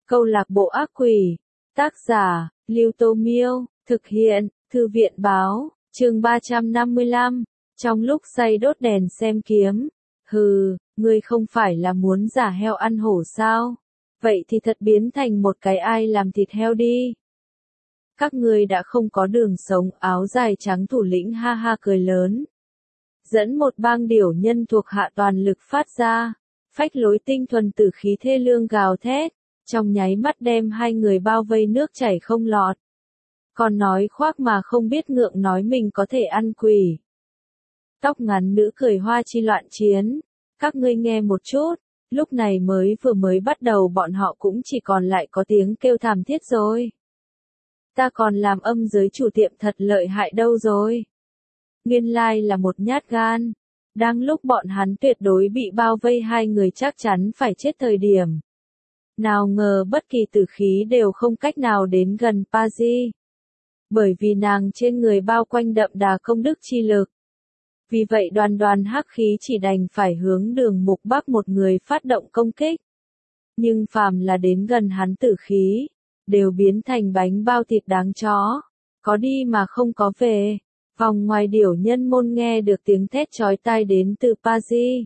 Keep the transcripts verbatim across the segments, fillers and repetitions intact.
Câu lạc bộ ác quỷ. Tác giả, Lưu Tô Miêu. Thực hiện, Thư viện Báo. Chương ba trăm năm mươi lăm. Trong lúc say đốt đèn xem kiếm. Hừ, ngươi không phải là muốn giả heo ăn hổ sao? Vậy thì thật biến thành một cái ai làm thịt heo đi. Các ngươi đã không có đường sống, áo dài trắng thủ lĩnh ha ha cười lớn. Dẫn một bang điểu nhân thuộc hạ toàn lực phát ra. Phách lối tinh thuần tử khí thê lương gào thét. Trong nháy mắt đem hai người bao vây nước chảy không lọt. Còn nói khoác mà không biết ngượng nói mình có thể ăn quỷ. Tóc ngắn nữ cười hoa chi loạn chiến. Các ngươi nghe một chút, lúc này mới vừa mới bắt đầu bọn họ cũng chỉ còn lại có tiếng kêu thảm thiết rồi. Ta còn làm âm giới chủ tiệm thật lợi hại đâu rồi. Nguyên lai là một nhát gan. Đang lúc bọn hắn tuyệt đối bị bao vây hai người chắc chắn phải chết thời điểm. Nào ngờ bất kỳ tử khí đều không cách nào đến gần Pazi. Bởi vì nàng trên người bao quanh đậm đà công đức chi lực. Vì vậy đoàn đoàn hắc khí chỉ đành phải hướng Đường Mục Bắc một người phát động công kích. Nhưng phàm là đến gần hắn tử khí, đều biến thành bánh bao thịt đáng chó. Có đi mà không có về. Vòng ngoài điểu nhân môn nghe được tiếng thét chói tai đến từ Pazi.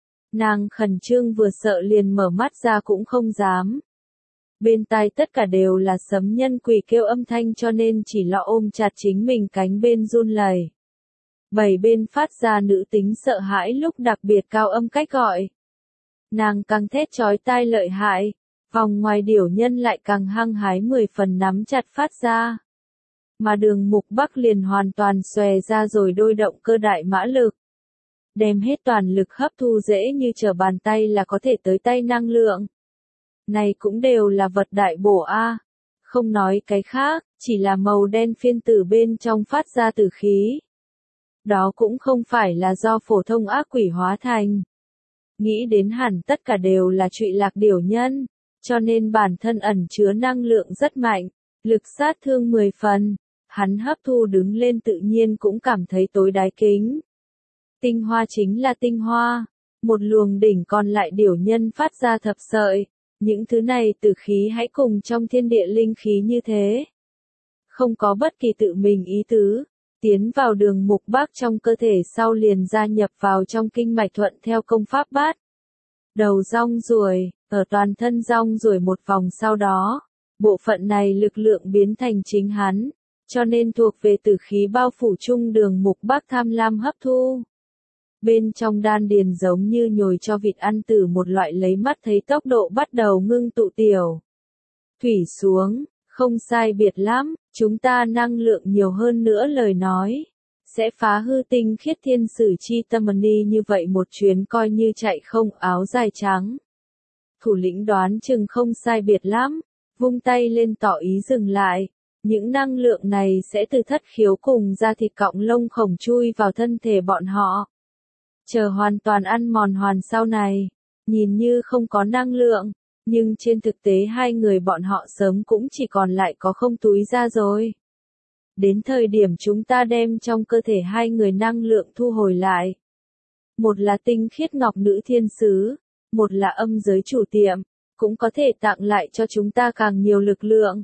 Nàng khẩn trương vừa sợ liền mở mắt ra cũng không dám. Bên tai tất cả đều là sấm nhân quỷ kêu âm thanh cho nên chỉ lo ôm chặt chính mình cánh bên run lẩy. Bảy bên phát ra nữ tính sợ hãi lúc đặc biệt cao âm cách gọi. Nàng càng thét chói tai lợi hại, vòng ngoài điểu nhân lại càng hăng hái mười phần nắm chặt phát ra. Mà Đường Mục Bắc liền hoàn toàn xòe ra rồi đôi động cơ đại mã lực. Đem hết toàn lực hấp thu dễ như trở bàn tay là có thể tới tay năng lượng. Này cũng đều là vật đại bổ a. Không nói cái khác, chỉ là màu đen phiên tử bên trong phát ra tử khí. Đó cũng không phải là do phổ thông ác quỷ hóa thành. Nghĩ đến hẳn tất cả đều là trụy lạc điểu nhân, cho nên bản thân ẩn chứa năng lượng rất mạnh, lực sát thương mười phần. Hắn hấp thu đứng lên tự nhiên cũng cảm thấy tối đáy kính. Tinh hoa chính là tinh hoa. Một luồng đỉnh còn lại điểu nhân phát ra thập sợi. Những thứ này tử khí hãy cùng trong thiên địa linh khí như thế. Không có bất kỳ tự mình ý tứ. Tiến vào Đường Mục Bắc trong cơ thể sau liền gia nhập vào trong kinh mạch thuận theo công pháp bát. Đầu rong ruổi, ở toàn thân rong ruổi một vòng sau đó. Bộ phận này lực lượng biến thành chính hắn. Cho nên thuộc về tử khí bao phủ chung Đường Mục Bắc tham lam hấp thu. Bên trong đan điền giống như nhồi cho vịt ăn từ một loại lấy mắt thấy tốc độ bắt đầu ngưng tụ tiểu. Thủy xuống, không sai biệt lắm, chúng ta năng lượng nhiều hơn nữa lời nói. Sẽ phá hư tinh khiết thiên sử chi tâm ni như vậy một chuyến coi như chạy không áo dài trắng. Thủ lĩnh đoán chừng không sai biệt lắm, vung tay lên tỏ ý dừng lại. Những năng lượng này sẽ từ thất khiếu cùng ra thịt cọng lông khổng chui vào thân thể bọn họ. Chờ hoàn toàn ăn mòn hoàn sau này, nhìn như không có năng lượng, nhưng trên thực tế hai người bọn họ sớm cũng chỉ còn lại có không túi ra rồi. Đến thời điểm chúng ta đem trong cơ thể hai người năng lượng thu hồi lại. Một là tinh khiết ngọc nữ thiên sứ, một là âm giới chủ tiệm, cũng có thể tặng lại cho chúng ta càng nhiều lực lượng.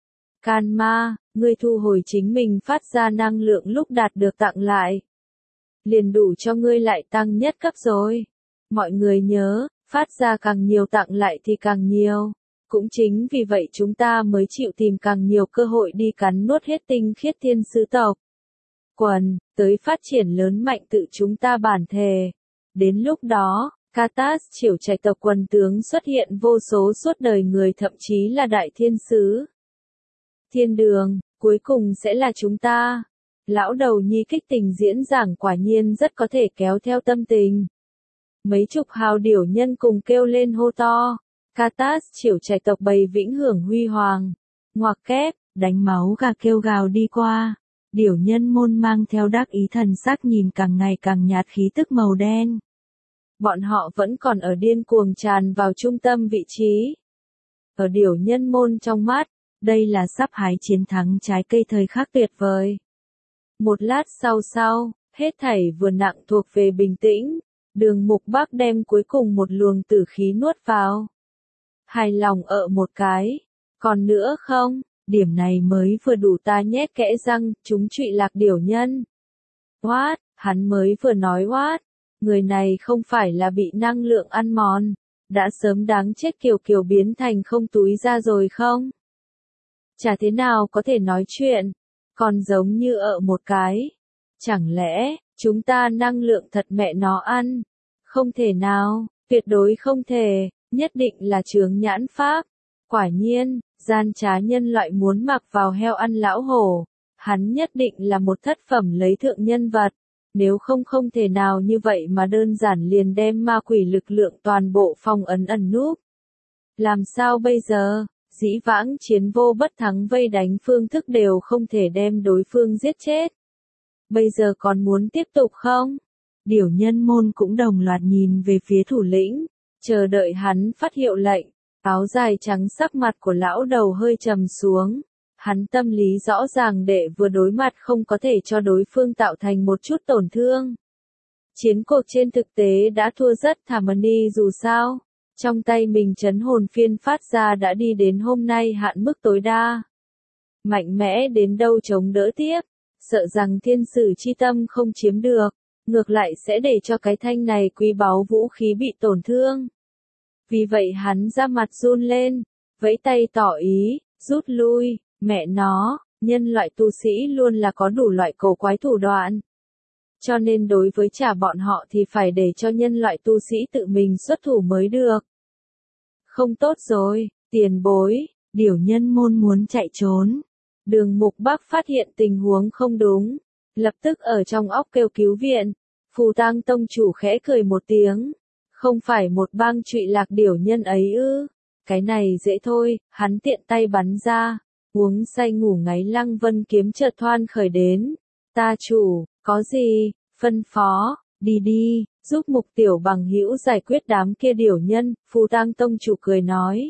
Can ma, ngươi thu hồi chính mình phát ra năng lượng lúc đạt được tặng lại. Liền đủ cho ngươi lại tăng nhất cấp rồi. Mọi người nhớ, phát ra càng nhiều tặng lại thì càng nhiều. Cũng chính vì vậy chúng ta mới chịu tìm càng nhiều cơ hội đi cắn nuốt hết tinh khiết thiên sứ tộc. Quần, tới phát triển lớn mạnh tự chúng ta bản thề. Đến lúc đó, Katas triều trạch tộc quần tướng xuất hiện vô số suốt đời người thậm chí là đại thiên sứ. Thiên đường, cuối cùng sẽ là chúng ta. Lão đầu nhi kích tình diễn giảng quả nhiên rất có thể kéo theo tâm tình. Mấy chục hào điểu nhân cùng kêu lên hô to. Katas triều trạch tộc bầy vĩnh hưởng huy hoàng. Ngoặc kép, đánh máu gà kêu gào đi qua. Điểu nhân môn mang theo đắc ý thần sắc nhìn càng ngày càng nhạt khí tức màu đen. Bọn họ vẫn còn ở điên cuồng tràn vào trung tâm vị trí. Ở điểu nhân môn trong mắt, đây là sắp hái chiến thắng trái cây thời khắc tuyệt vời. Một lát sau sau, hết thảy vừa nặng thuộc về bình tĩnh, Đường Mục Bắc đem cuối cùng một luồng tử khí nuốt vào. Hài lòng ợ một cái. Còn nữa không, điểm này mới vừa đủ ta nhét kẽ răng, chúng trụy lạc điểu nhân. What, hắn mới vừa nói what, người này không phải là bị năng lượng ăn mòn, đã sớm đáng chết kiểu kiểu biến thành không túi ra rồi không? Chả thế nào có thể nói chuyện, còn giống như ợ một cái. Chẳng lẽ, chúng ta năng lượng thật mẹ nó ăn? Không thể nào, tuyệt đối không thể, nhất định là chướng nhãn pháp. Quả nhiên, gian trá nhân loại muốn mặc vào heo ăn lão hổ. Hắn nhất định là một thất phẩm lấy thượng nhân vật. Nếu không không thể nào như vậy mà đơn giản liền đem ma quỷ lực lượng toàn bộ phong ấn ẩn núp. Làm sao bây giờ? Dĩ vãng chiến vô bất thắng vây đánh phương thức đều không thể đem đối phương giết chết. Bây giờ còn muốn tiếp tục không? Điểu nhân môn cũng đồng loạt nhìn về phía thủ lĩnh, chờ đợi hắn phát hiệu lệnh. Áo dài trắng sắc mặt của lão đầu hơi trầm xuống. Hắn tâm lý rõ ràng để vừa đối mặt không có thể cho đối phương tạo thành một chút tổn thương. Chiến cuộc trên thực tế đã thua rất thảm đi dù sao. Trong tay mình trấn hồn phiên phát ra đã đi đến hôm nay hạn mức tối đa. Mạnh mẽ đến đâu chống đỡ tiếp, sợ rằng thiên sử chi tâm không chiếm được, ngược lại sẽ để cho cái thanh này quý báu vũ khí bị tổn thương. Vì vậy hắn ra mặt run lên, vẫy tay tỏ ý, rút lui, mẹ nó, nhân loại tu sĩ luôn là có đủ loại cổ quái thủ đoạn. Cho nên đối với trả bọn họ thì phải để cho nhân loại tu sĩ tự mình xuất thủ mới được. Không tốt rồi, tiền bối, điểu nhân môn muốn chạy trốn. Đường Mục Bắc phát hiện tình huống không đúng, lập tức ở trong óc kêu cứu viện. Phù Tang tông chủ khẽ cười một tiếng, không phải một bang trụy lạc điểu nhân ấy ư? Cái này dễ thôi, hắn tiện tay bắn ra, uống say ngủ ngáy Lăng Vân kiếm chợt thoan khởi đến. Ta chủ, có gì, phân phó, đi đi, giúp Mục tiểu bằng hữu giải quyết đám kia điểu nhân. Phù Tang tông chủ cười nói,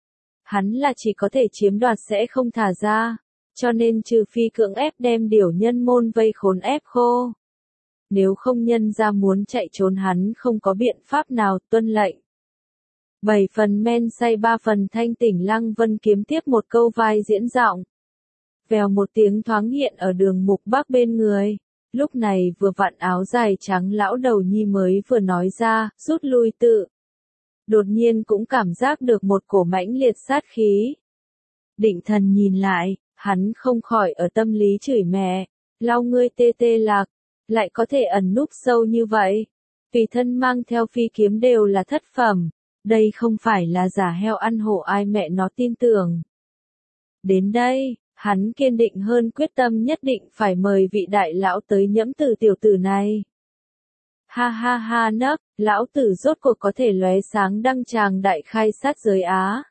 hắn là chỉ có thể chiếm đoạt sẽ không thả ra, cho nên trừ phi cưỡng ép đem điểu nhân môn vây khốn ép khô. Nếu không nhân ra muốn chạy trốn hắn không có biện pháp nào, tuân lệnh. Bảy phần men say ba phần thanh tỉnh Lăng Vân kiếm tiếp một câu vai diễn giọng. Vèo một tiếng thoáng hiện ở Đường Mục Bắc bên người. Lúc này vừa vặn áo dài trắng lão đầu nhi mới vừa nói ra, rút lui tự. Đột nhiên cũng cảm giác được một cổ mãnh liệt sát khí. Định thần nhìn lại, hắn không khỏi ở tâm lý chửi mẹ, lau ngươi tê tê lạc, lại có thể ẩn núp sâu như vậy. Tùy thân mang theo phi kiếm đều là thất phẩm, đây không phải là giả heo ăn hổ ai mẹ nó tin tưởng. Đến đây, hắn kiên định hơn quyết tâm nhất định phải mời vị đại lão tới nhẫm từ tiểu tử này. Ha ha ha nấc, lão tử rốt cuộc có thể lóe sáng đăng tràng đại khai sát giới Á.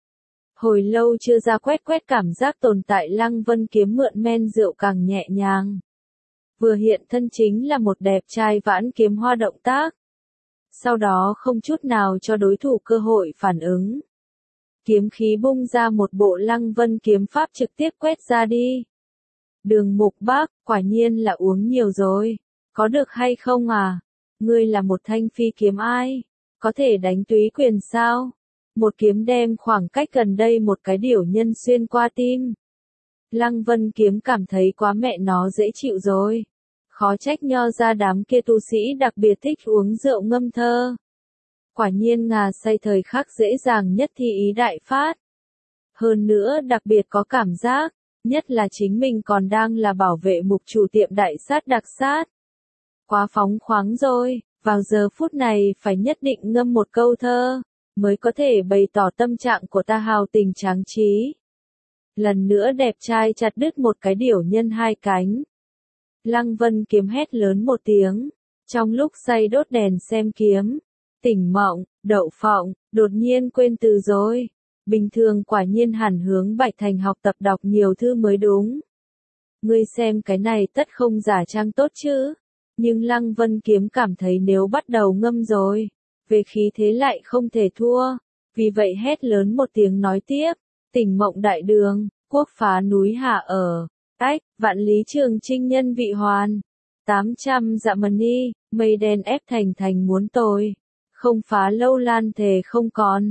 Hồi lâu chưa ra quét quét cảm giác tồn tại Lăng Vân kiếm mượn men rượu càng nhẹ nhàng. Vừa hiện thân chính là một đẹp trai vãn kiếm hoa động tác. Sau đó không chút nào cho đối thủ cơ hội phản ứng. Kiếm khí bung ra một bộ Lăng Vân kiếm pháp trực tiếp quét ra đi. Đường Mục Bắc, quả nhiên là uống nhiều rồi. Có được hay không à? Ngươi là một thanh phi kiếm ai? Có thể đánh túy quyền sao? Một kiếm đem khoảng cách gần đây một cái điểu nhân xuyên qua tim. Lăng Vân kiếm cảm thấy quá mẹ nó dễ chịu rồi. Khó trách nho ra đám kia tu sĩ đặc biệt thích uống rượu ngâm thơ. Quả nhiên ngà say thời khắc dễ dàng nhất thi ý đại phát. Hơn nữa đặc biệt có cảm giác, nhất là chính mình còn đang là bảo vệ mục chủ tiệm đại sát đặc sát. Quá phóng khoáng rồi, vào giờ phút này phải nhất định ngâm một câu thơ, mới có thể bày tỏ tâm trạng của ta hào tình tráng trí. Lần nữa đẹp trai chặt đứt một cái điểu nhân hai cánh. Lăng Vân kiếm hét lớn một tiếng, trong lúc say đốt đèn xem kiếm, tỉnh mộng, đậu phộng, đột nhiên quên từ rồi. Bình thường quả nhiên hẳn hướng Bạch Thành học tập đọc nhiều thư mới đúng. Ngươi xem cái này tất không giả trang tốt chứ. Nhưng Lăng Vân kiếm cảm thấy nếu bắt đầu ngâm rồi, về khí thế lại không thể thua. Vì vậy hét lớn một tiếng nói tiếp, tỉnh mộng đại đường, quốc phá núi hạ ở. Ách, vạn lý trường trinh nhân vị hoàn. tám trăm dạ mần ni, mây đen ép thành thành muốn tôi. Không phá lâu lan thề không còn.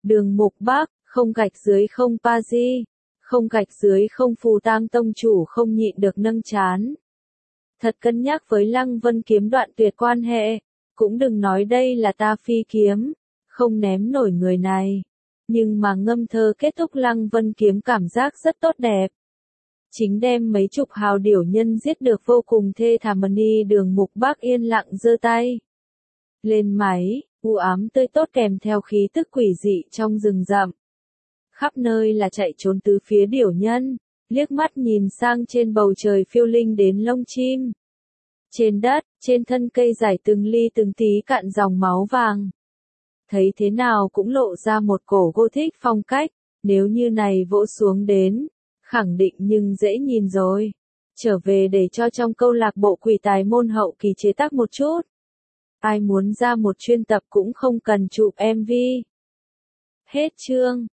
Đường Mục Bắc, không gạch dưới không pa di, không gạch dưới không phù tang tông chủ không nhịn được nâng chán. Thật cân nhắc với Lăng Vân Kiếm đoạn tuyệt quan hệ, cũng đừng nói đây là ta phi kiếm, không ném nổi người này. Nhưng mà ngâm thơ kết thúc Lăng Vân Kiếm cảm giác rất tốt đẹp. Chính đem mấy chục hào điểu nhân giết được vô cùng thê thảm. Ni Đường Mục Bắc yên lặng giơ tay lên máy, u ám tươi tốt kèm theo khí tức quỷ dị trong rừng rậm. Khắp nơi là chạy trốn tứ phía điểu nhân, liếc mắt nhìn sang trên bầu trời phiêu linh đến lông chim. Trên đất, trên thân cây dài từng ly từng tí cạn dòng máu vàng. Thấy thế nào cũng lộ ra một cổ Gothic phong cách, nếu như này vỗ xuống đến, khẳng định nhưng dễ nhìn rồi. Trở về để cho trong câu lạc bộ quỷ tài môn hậu kỳ chế tác một chút. Ai muốn ra một chuyên tập cũng không cần chụp em vê. Hết chương.